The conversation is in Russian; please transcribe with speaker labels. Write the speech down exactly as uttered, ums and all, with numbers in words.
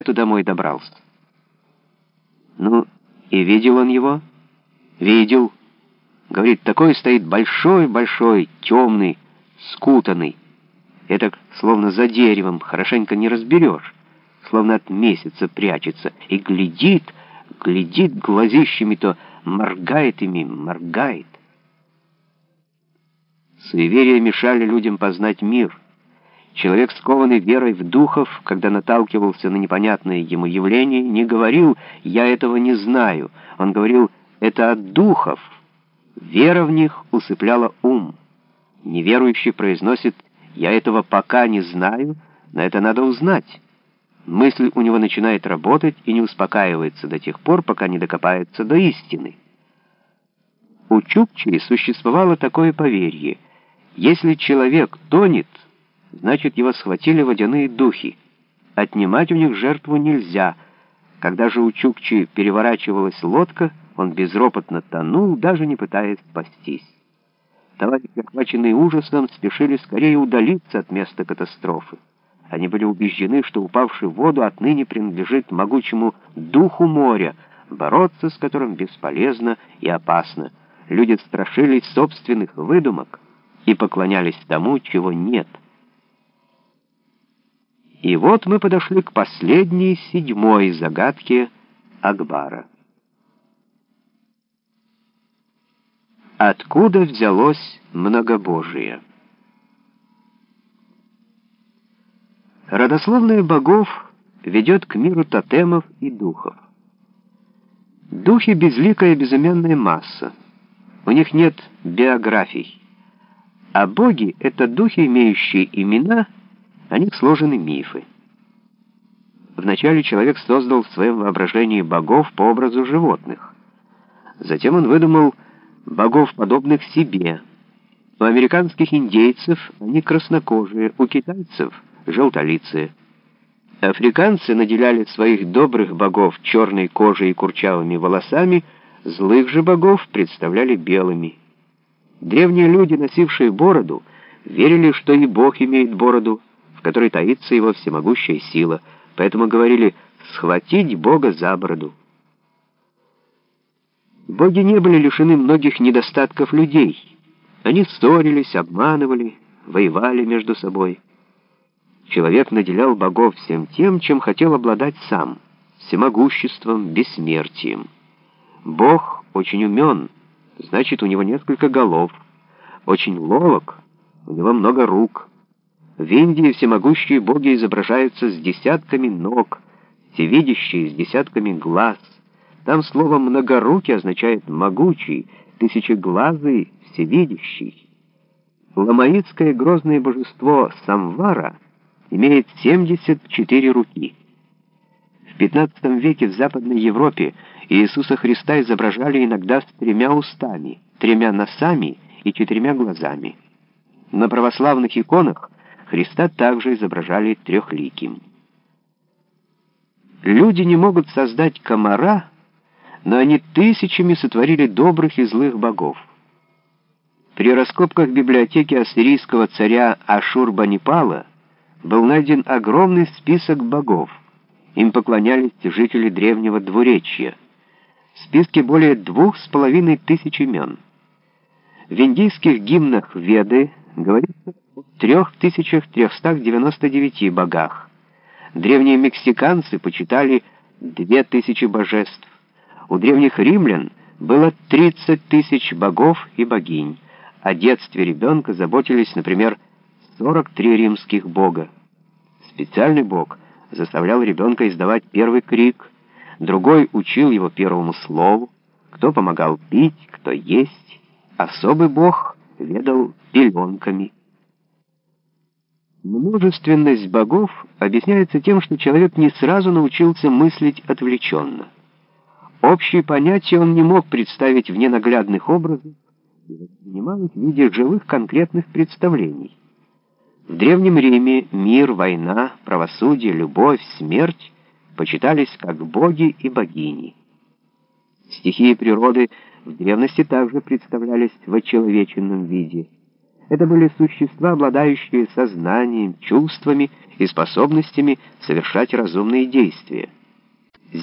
Speaker 1: то домой добрался. Ну, и видел он его? Видел. Говорит, такой стоит большой-большой, темный, скутанный. Это словно за деревом, хорошенько не разберешь, словно от месяца прячется. И глядит, глядит глазищами, то моргает ими, моргает. Суеверия мешали людям познать мир. Человек, скованный верой в духов, когда наталкивался на непонятное ему явление, не говорил «я этого не знаю». Он говорил «это от духов». Вера в них усыпляла ум. Неверующий произносит «я этого пока не знаю, но это надо узнать». Мысль у него начинает работать и не успокаивается до тех пор, пока не докопается до истины. У чукчей существовало такое поверье: если человек тонет, значит, его схватили водяные духи. Отнимать у них жертву нельзя. Когда же у чукчи переворачивалась лодка, он безропотно тонул, даже не пытаясь спастись. Товарищи, охваченные ужасом, спешили скорее удалиться от места катастрофы. Они были убеждены, что упавший в воду отныне принадлежит могучему духу моря, бороться с которым бесполезно и опасно. Люди страшились собственных выдумок и поклонялись тому, чего нет. И вот мы подошли к последней, седьмой загадке Акбара. Откуда взялось многобожие? Родословная богов ведет к миру тотемов и духов. Духи — безликая безымянная масса. У них нет биографий. А боги — это духи, имеющие имена, о них сложены мифы. Вначале человек создал в своем воображении богов по образу животных. Затем он выдумал богов, подобных себе. У американских индейцев они краснокожие, у китайцев — желтолицые. Африканцы наделяли своих добрых богов черной кожей и курчавыми волосами, злых же богов представляли белыми. Древние люди, носившие бороду, верили, что и Бог имеет бороду, в которой таится его всемогущая сила, поэтому говорили «схватить Бога за бороду». Боги не были лишены многих недостатков людей. Они ссорились, обманывали, воевали между собой. Человек наделял богов всем тем, чем хотел обладать сам: всемогуществом, бессмертием. Бог очень умен, значит, у него несколько голов. Очень ловок, у него много рук. В Индии всемогущие боги изображаются с десятками ног, всевидящие с десятками глаз. Там слово «многорукий» означает «могучий», «тысячеглазый», «всевидящий». Ламаитское грозное божество Самвара имеет семьдесят четыре руки. В пятнадцатом веке в Западной Европе Иисуса Христа изображали иногда с тремя устами, тремя носами и четырьмя глазами. На православных иконах Христа также изображали трехликим. Люди не могут создать комара, но они тысячами сотворили добрых и злых богов. При раскопках библиотеки ассирийского царя Ашурбанипала был найден огромный список богов. Им поклонялись жители древнего двуречья. В списке более двух с половиной тысяч имен. В индийских гимнах Веды говорится о трех тысячах трехстах девяноста девяти богах. Древние мексиканцы почитали две тысячи божеств. У древних римлян было тридцать тысяч богов и богинь. О детстве ребенка заботились, например, сорок три римских бога. Специальный бог заставлял ребенка издавать первый крик, другой учил его первому слову, кто помогал пить, кто есть. Особый бог ведал пеленками. Множественность богов объясняется тем, что человек не сразу научился мыслить отвлеченно. Общие понятия он не мог представить в ненаглядных образах и воспринимал их в виде живых конкретных представлений. В Древнем Риме мир, война, правосудие, любовь, смерть почитались как боги и богини. Стихии природы в древности также представлялись в очеловеченном виде. Это были существа, обладающие сознанием, чувствами и способностями совершать разумные действия.